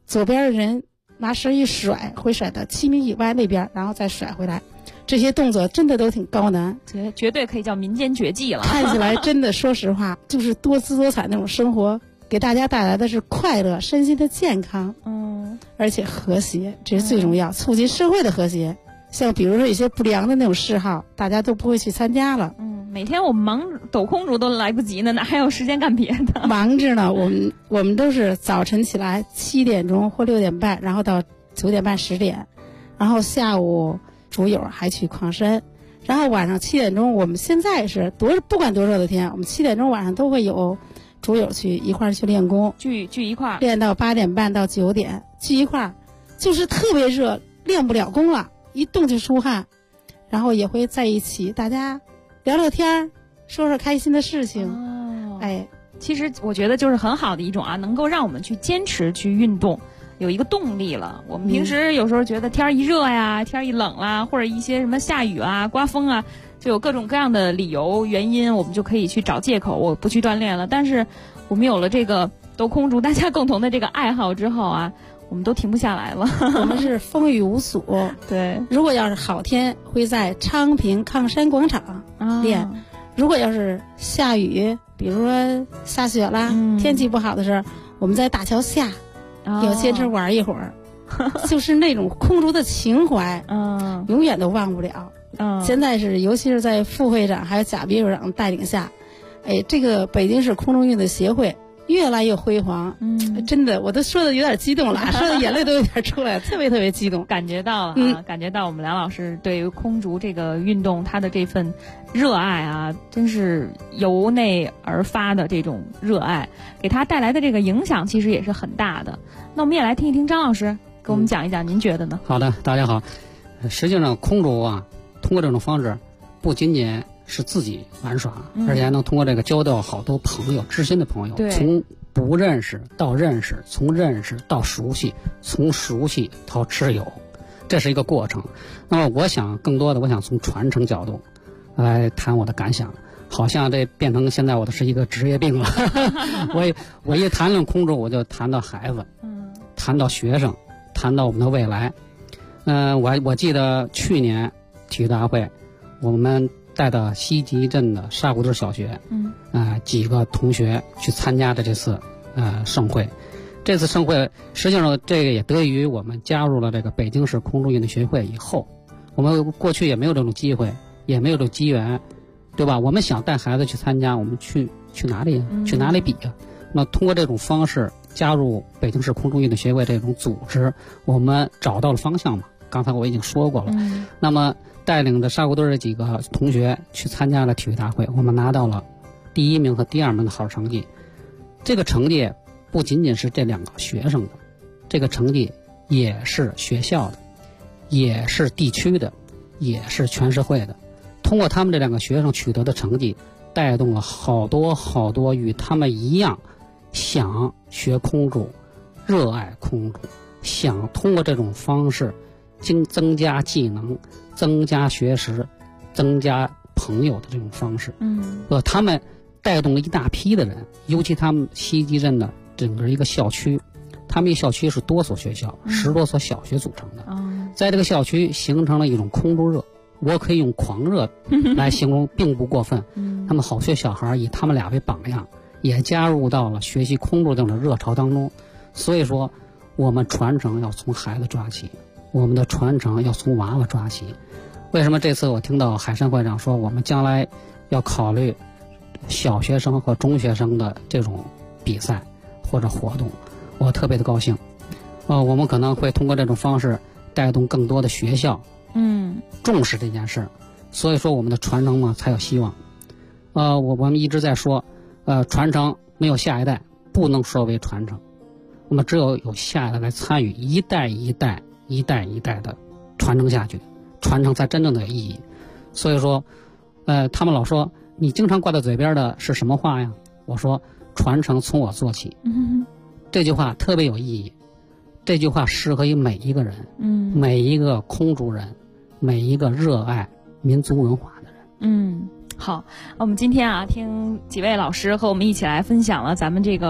左边的人拿绳一甩，会甩到7米以外那边，然后再甩回来。这些动作真的都挺高难， 绝对可以叫民间绝技了。 看起来真的，说实话，就是多姿多彩那种生活，给大家带来的是快乐、身心的健康，而且和谐，这是最重要，促进社会的和谐。像比如说一些不良的那种嗜好，大家都不会去参加了。 每天我们忙抖空竹都来不及呢，哪还有时间干别的？ 忙着呢，我们都是早晨起来7点钟或6点半，然后到9点半10点，然后下午主友还去矿山，然后晚上7点钟，我们现在是不管多热的天，我们7点钟晚上都会有主友去一块儿去练功， 聚一块儿练到8点半到9点，聚一块儿，就是特别热，练不了功了，一动就出汗，然后也会在一起，大家聊聊天，说说开心的事情。 其实我觉得就是很好的一种能够让我们去坚持去运动。有一个动力了。我们平时有时候觉得天一热呀，天一冷啦，或者一些什么下雨啊、刮风啊，就有各种各样的理由原因，我们就可以去找借口，我不去锻炼了。但是我们有了这个抖空竹大家共同的这个爱好之后我们都停不下来了。 我们是风雨无阻。 对， 如果要是好天，会在昌平抗山广场练；如果要是下雨，比如说下雪啦，天气不好的时候，我们在大桥下。要坚持玩一会儿，就是那种空竹的情怀，永远都忘不了。现在是，尤其是在副会长还有贾秘书长带领下，这个北京市空中运动协会越来越辉煌。真的，我都说的有点激动了，说的眼泪都有点出来了，特别特别激动， 感觉到了感觉到我们梁老师对于空竹这个运动他的这份热爱真是由内而发的这种热爱，给他带来的这个影响其实也是很大的。那我们也来听一听张老师给我们讲一讲，您觉得呢？ 好的，大家好。实际上空竹通过这种方式，不仅仅是自己玩耍，而且还能通过这个交到好多朋友，知心的朋友。从不认识到认识，从认识到熟悉，从熟悉到挚友，这是一个过程。那么我想更多的，我想从传承角度来谈我的感想。好像这变成现在我的是一个职业病了。我一谈论空竹，我就谈到孩子，谈到学生，谈到我们的未来。我记得去年体育大会，我们带到西集镇的沙湖墩小学，几个同学去参加的这次盛会。这次盛会实际上这个也得益于我们加入了这个北京市空中运动协会以后，我们过去也没有这种机会，也没有这种机缘，对吧？我们想带孩子去参加，我们去哪里去哪里比啊？那通过这种方式加入北京市空中运动协会这种组织，我们找到了方向嘛。刚才我已经说过了。那么带领着沙湖墩这几个同学去参加了体育大会，我们拿到了第1名和第2名的好成绩。这个成绩不仅仅是这2个学生的，这个成绩也是学校的，也是地区的，也是全社会的。通过他们这2个学生取得的成绩，带动了好多好多与他们一样想学空竹、热爱空竹，想通过这种方式增加技能、增加学识、增加朋友的这种方式。他们带动了一大批的人，尤其他们西集镇的整个一个校区，他们一校区是多所学校，10多所小学组成的。在这个校区形成了一种空竹热，我可以用狂热来形容，并不过分。他们好些小孩以他们俩为榜样，也加入到了学习空竹这种热潮当中。所以说，我们传承要从孩子抓起，我们的传承要从娃娃抓起。为什么这次我听到海山会长说，我们将来要考虑小学生和中学生的这种比赛或者活动，我特别的高兴。我们可能会通过这种方式带动更多的学校重视这件事，所以说我们的传承呢才有希望。我们一直在说，传承没有下一代不能说为传承，我们只有下一代来参与，一代一代的传承下去，传承才真正的有意义。所以说，他们老说你经常挂在嘴边的是什么话呀？我说传承从我做起。这句话特别有意义，这句话适合于每一个人，每一个空竹人，每一个热爱民族文化的人。 好，我们今天听几位老师和我们一起来分享了咱们这个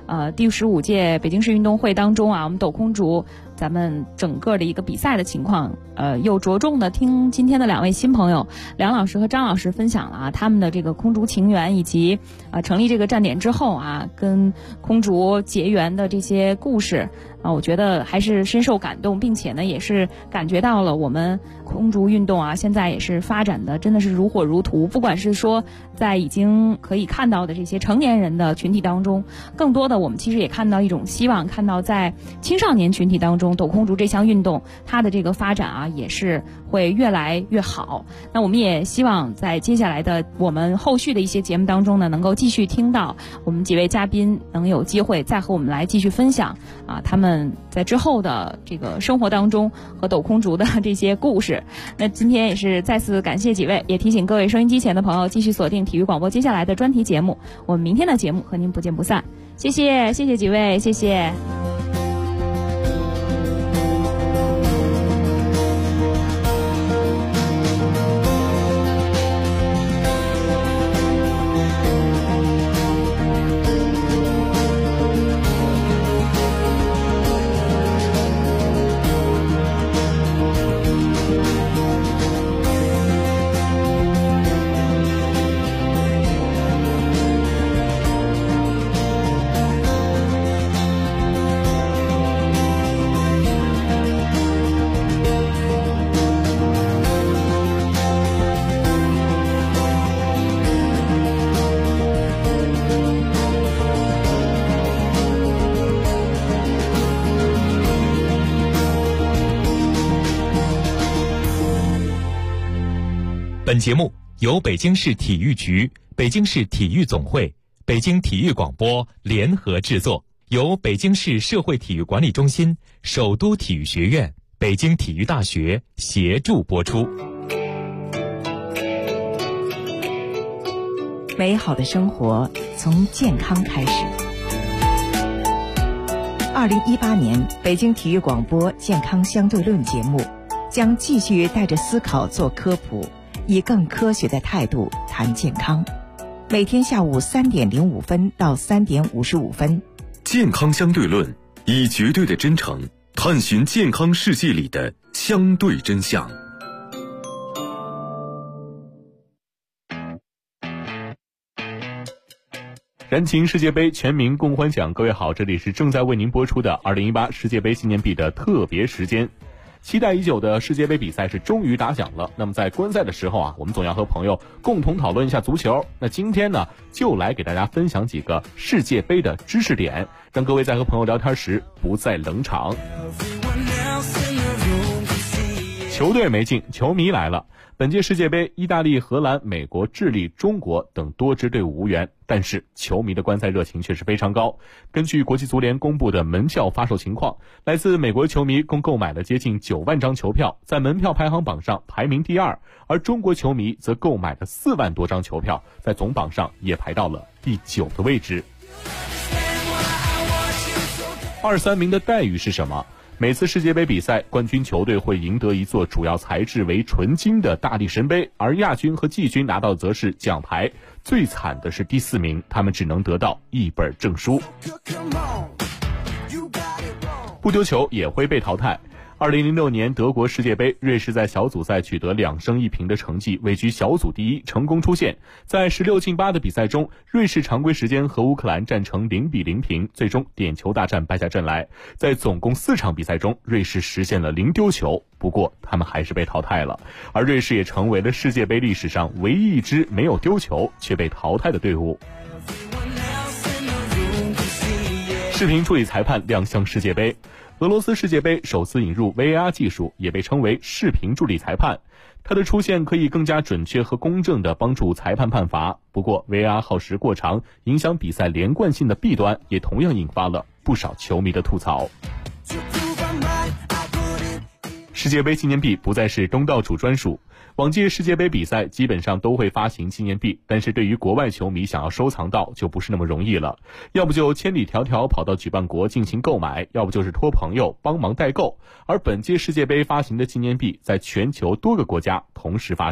第15届北京市运动会当中啊，我们斗空竹咱们整个的一个比赛的情况，又着重的听今天的2位新朋友梁老师和张老师分享了他们的这个空竹情缘，以及成立这个站点之后跟空竹结缘的这些故事我觉得还是深受感动，并且呢也是感觉到了我们空竹运动现在也是发展的真的是如火如荼，不管是说在已经可以看到的这些成年人的群体当中，更多的我们其实也看到一种希望，看到在青少年群体当中斗空竹这项运动它的这个发展也是会越来越好。那我们也希望在接下来的我们后续的一些节目当中呢，能够继续听到我们几位嘉宾能有机会再和我们来继续分享他们在之后的这个生活当中和斗空竹的这些故事。那今天也是再次感谢几位，也提醒各位收音机前的朋友继续锁定体育广播接下来的专题节目，我们明天的节目和您不见不散。谢谢几位，谢谢。 本节目由北京市体育局、北京市体育总会、北京体育广播联合制作，由北京市社会体育管理中心、首都体育学院、北京体育大学协助播出。 美好的生活从健康开始。2018年北京体育广播健康相对论节目将继续带着思考做科普，以更科学的态度谈健康。每天下午3点05分到3点55分。 健康相对论，以绝对的真诚探寻健康世界里的相对真相。 燃情世界杯，全民共欢享。各位好，这里是正在为您播出的2018世界杯纪念币的特别时间。期待已久的世界杯比赛是终于打响了。那么在观赛的时候我们总要和朋友共同讨论一下足球。那今天呢，就来给大家分享几个世界杯的知识点，让各位在和朋友聊天时不再冷场。球队没进，球迷来了。本届世界杯，意大利、荷兰、美国、智利、中国等多支队伍无缘，但是球迷的观赛热情却是非常高。根据国际足联公布的门票发售情况，来自美国球迷共购买了接近9万张球票，在门票排行榜上排名第2，而中国球迷则购买了4万多张球票，在总榜上也排到了第9的位置。23名的待遇是什么？每次世界杯比赛，冠军球队会赢得一座主要材质为纯金的大力神杯，而亚军和季军拿到的则是奖牌。最惨的是第4名，他们只能得到一本证书。不丢球也会被淘汰。2006年德国世界杯，瑞士在小组赛取得2胜1平的成绩，位居小组第1，成功出线。在16进8的比赛中，瑞士常规时间和乌克兰战成0比0平，最终点球大战败下阵来。在总共4场比赛中，瑞士实现了0丢球，不过他们还是被淘汰了。而瑞士也成为了世界杯历史上唯一一支没有丢球却被淘汰的队伍。视频助理裁判亮相世界杯。俄罗斯世界杯首次引入 VAR 技术，也被称为视频助理裁判。它的出现可以更加准确和公正地帮助裁判判罚。不过 VAR 耗时过长，影响比赛连贯性的弊端也同样引发了不少球迷的吐槽。世界杯纪念币不再是东道主专属。往届世界杯比赛基本上都会发行纪念币，但是对于国外球迷想要收藏到就不是那么容易了，要不就千里迢迢跑到举办国进行购买，要不就是托朋友帮忙代购。而本届世界杯发行的纪念币在全球多个国家同时发售。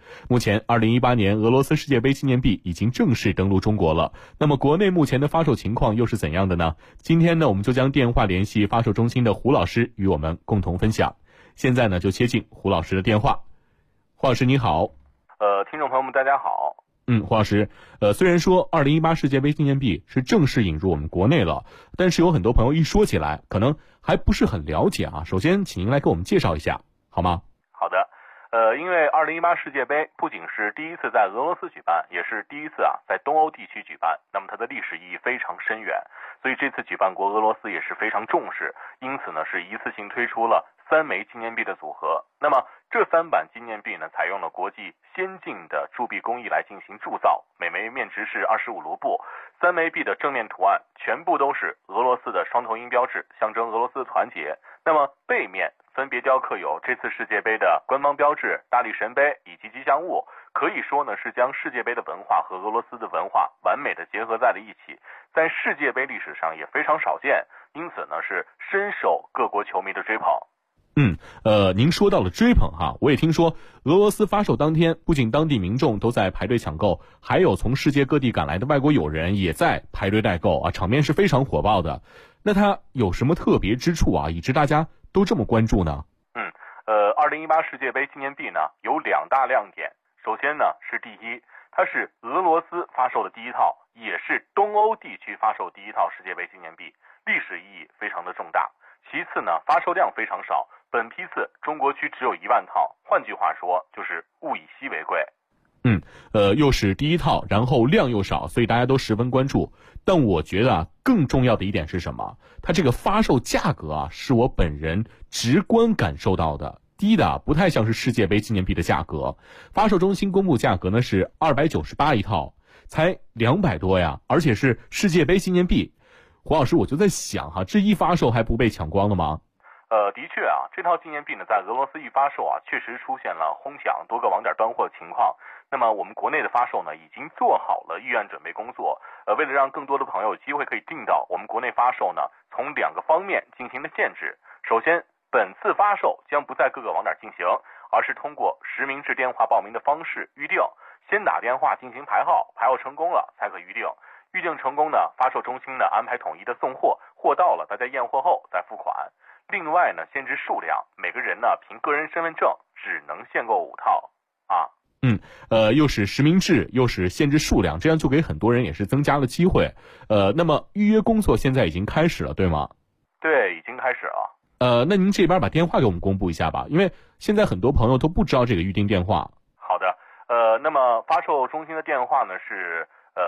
目前2018年俄罗斯世界杯纪念币已经正式登陆中国了。那么国内目前的发售情况又是怎样的呢？今天呢，我们就将电话联系发售中心的胡老师与我们共同分享。现在呢，就接进胡老师的电话。胡老师你好。 听众朋友们大家好。 胡老师，虽然说2018世界杯纪念币是正式引入我们国内了，但是有很多朋友一说起来可能还不是很了解啊。首先请您来给我们介绍一下好吗？ 好的。因为2018世界杯不仅是第一次在俄罗斯举办，也是第一次在东欧地区举办，那么它的历史意义非常深远，所以这次举办国俄罗斯也是非常重视，因此呢是一次性推出了3枚纪念币的组合。那么这3版纪念币呢，采用了国际先进的铸币工艺来进行铸造，每枚面值是25卢布。3枚币的正面图案全部都是俄罗斯的双头鹰标志，象征俄罗斯的团结。那么背面分别雕刻有这次世界杯的官方标志、大力神杯以及吉祥物，可以说呢是将世界杯的文化和俄罗斯的文化完美的结合在了一起，在世界杯历史上也非常少见，因此呢是深受各国球迷的追捧。 您说到了追捧哈，我也听说俄罗斯发售当天，不仅当地民众都在排队抢购，还有从世界各地赶来的外国友人也在排队代购啊，场面是非常火爆的。那它有什么特别之处啊，以致大家都这么关注呢 ？2018世界杯纪念币呢有2大亮点。首先呢是第一，它是俄罗斯发售的第一套，也是东欧地区发售第一套世界杯纪念币，历史意义非常的重大。其次呢，发售量非常少，本批次中国区只有1万套，换句话说就是物以稀为贵。 又是第一套，然后量又少，所以大家都十分关注。但我觉得更重要的一点是什么？它这个发售价格是我本人直观感受到的，低的不太像是世界杯纪念币的价格。发售中心公布价格呢是298一套，才200多呀，而且是世界杯纪念币。胡老师，我就在想这一发售还不被抢光了吗？ 的确这套纪念币呢，在俄罗斯一发售确实出现了哄抢、多个网点断货的情况。那么我们国内的发售呢，已经做好了预案准备工作。为了让更多的朋友有机会可以订到，我们国内发售呢，从2个方面进行了限制。首先，本次发售将不在各个网点进行，而是通过实名制电话报名的方式预定，先打电话进行排号，排号成功了才可预定。预定成功呢，发售中心呢安排统一的送货，货到了大家验货后再付款。另外呢，限制数量，每个人呢凭个人身份证只能限购5套又是实名制，又是限制数量，这样就给很多人也是增加了机会。那么预约工作现在已经开始了，对吗？ 对，已经开始了。 那您这边把电话给我们公布一下吧，因为现在很多朋友都不知道这个预订电话。 好的，那么发售中心的电话呢是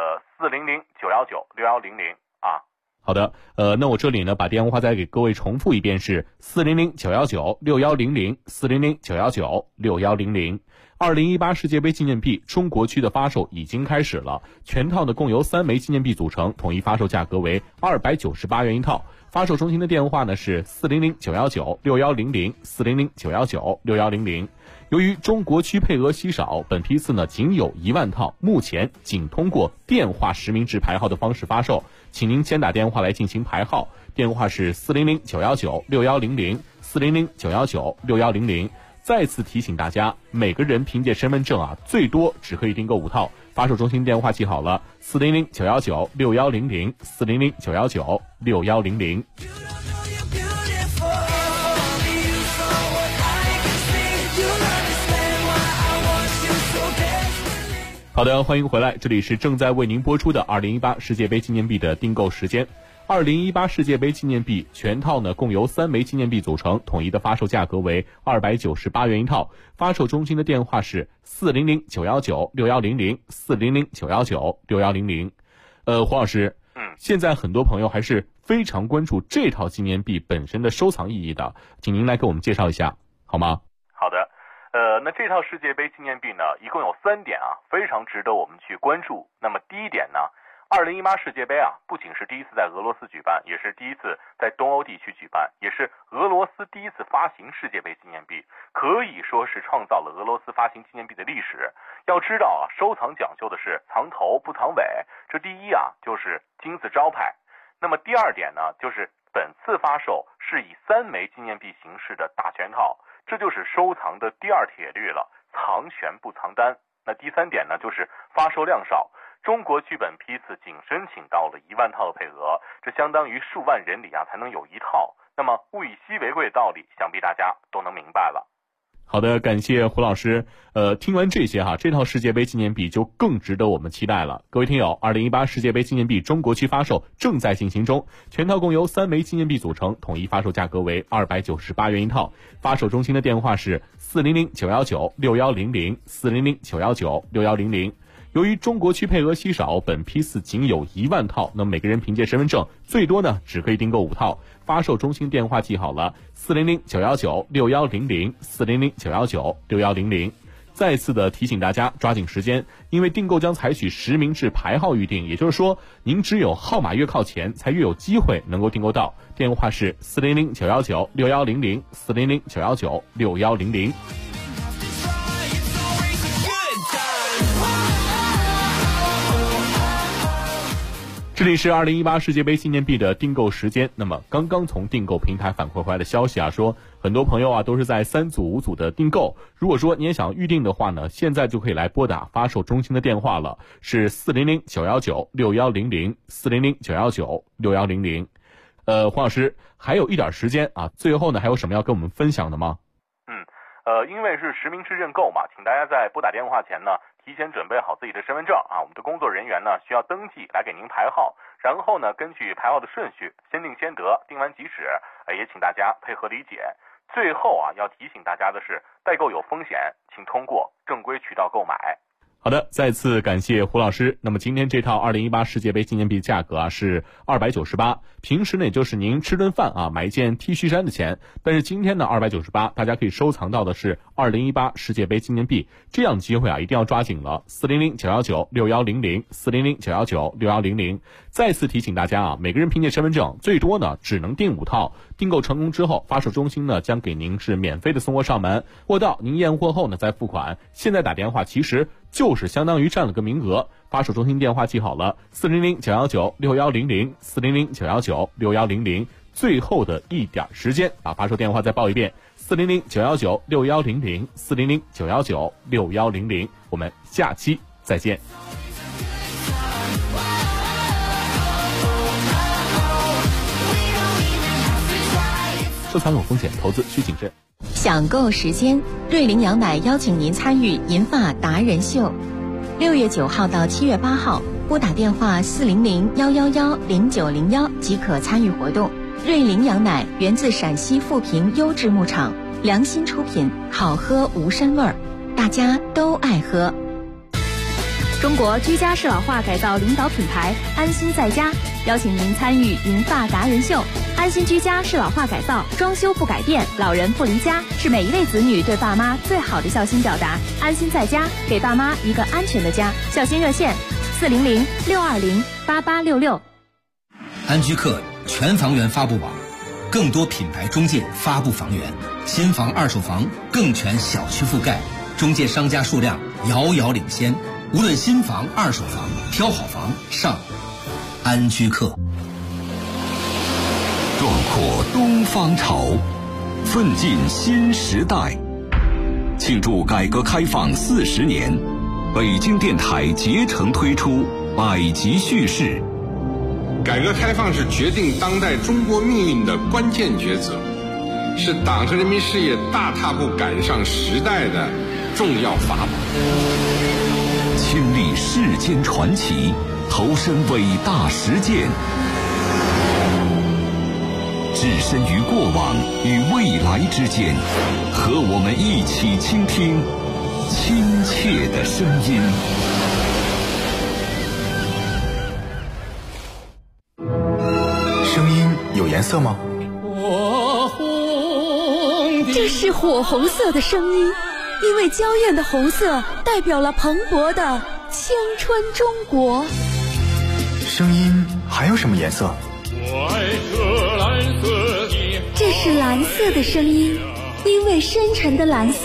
400-919-6100 好的，那我这里呢把电话再给各位重复一遍，是400-919-6100 400-919-6100。2018世界杯纪念币中国区的发售已经开始了，全套呢共由3枚纪念币组成，统一发售价格为298元一套。发售中心的电话呢是400-919-6100 400-919-6100。由于中国区配额稀少，本批次呢仅有1万套，目前仅通过电话实名制排号的方式发售，请您先打电话来进行排号，电话是400-919-6100 400-919-6100。再次提醒大家，每个人凭借身份证最多只可以订购5套。发售中心电话记好了，400-919-6100 400-919-6100。好的，欢迎回来，这里是正在为您播出的2018世界杯纪念币的订购时间。2018世界杯纪念币全套呢共由3枚纪念币组成，统一的发售价格为298元一套。发售中心的电话是400-919-6100 400-919-6100。黄老师，现在很多朋友还是非常关注这套纪念币本身的收藏意义的，请您来给我们介绍一下好吗？ 好的，那这套世界杯纪念币呢，一共有3点非常值得我们去关注。那么第一点呢，2018世界杯不仅是第一次在俄罗斯举办，也是第一次在东欧地区举办，也是俄罗斯第一次发行世界杯纪念币，可以说是创造了俄罗斯发行纪念币的历史。要知道收藏讲究的是藏头不藏尾，这第一就是金字招牌。那么第2点呢，就是本次发售是以3枚纪念币形式的大全套，这就是收藏的第2铁律了。 藏权不藏单。那第3点呢，就是发售量少。中国剧本批次仅申请到了1万套的配额，这相当于数万人里才能有1套。那么物以稀为贵的道理，想必大家都能明白了。 好的，感谢胡老师。听完这些这套世界杯纪念币就更值得我们期待了。各位听友，2018世界杯纪念币中国区发售正在进行中，全套共由3枚纪念币组成，统一发售价格为298元一套。发售中心的电话是400-919-6100 400-919-6100。由于中国区配额稀少，本批次仅有1万套，那么每个人凭借身份证最多呢只可以订购5套。发售中心电话记好了，400-919-6100 400-919-6100。再次的提醒大家抓紧时间，因为订购将采取实名制排号预订，也就是说您只有号码越靠前才越有机会能够订购到。电话是400-919-6100 400-919-6100。这里是2018世界杯纪念币的订购时间。那么刚刚从订购平台反馈回来的消息说很多朋友都是在3组5组的订购。如果说你也想预定的话呢，现在就可以来拨打发售中心的电话了，是400-919-6100 400-919-6100。黄老师还有一点时间最后呢还有什么要跟我们分享的吗？ 因为是实名制认购嘛，请大家在拨打电话前呢提前准备好自己的身份证我们的工作人员呢需要登记来给您排号，然后呢根据排号的顺序先定先得，定完即止，也请大家配合理解。最后要提醒大家的是，代购有风险，请通过正规渠道购买。 好的，再次感谢胡老师。那么今天这套2018世界杯纪念币价格是298，平时呢也就是您吃顿饭买一件 T 恤衫的钱，但是今天呢298，大家可以收藏到的是2018世界杯纪念币，这样的机会一定要抓紧了。400-919-6100 400-919-6100。再次提醒大家每个人凭借身份证最多呢只能订5套，订购成功之后，发售中心呢将给您是免费的送货上门，货到您验货后呢再付款。现在打电话其实就是相当于占了个名额。发售中心电话记好了，400-919-6100 400-919-6100。最后的一点时间发售电话再报一遍，400-919-6100 400-919-6100。我们下期再见。收藏有风险，投资需谨慎。 享购时间，瑞麟羊奶邀请您参与银发达人秀，6月9号到7月8号，拨打电话400-111-0901即可参与活动。瑞麟羊奶源自陕西富平优质牧场，良心出品，好喝无膻味儿，大家都爱喝。 中国居家适老化改造领导品牌安心在家邀请您参与银发达人秀。安心居家适老化改造，装修不改变，老人不离家，是每一位子女对爸妈最好的孝心表达。安心在家，给爸妈一个安全的家。孝心热线400-620-8866。 安居客全房源发布网，更多品牌中介发布房源，新房二手房更全小区覆盖，中介商家数量遥遥领先。无论新房二手房，挑好房上安居客。 壮阔东方潮，奋进新时代。庆祝改革开放40年，北京电台竭诚推出百集叙事。 改革开放是决定当代中国命运的关键抉择，是党和人民事业大踏步赶上时代的重要法宝。 亲历世间传奇，投身伟大实践，置身于过往与未来之间，和我们一起倾听亲切的声音。 声音有颜色吗？ 这是火红色的声音，因为娇艳的红色代表了蓬勃的青春中国。 声音还有什么颜色？ 这是蓝色的声音，因为深沉的蓝色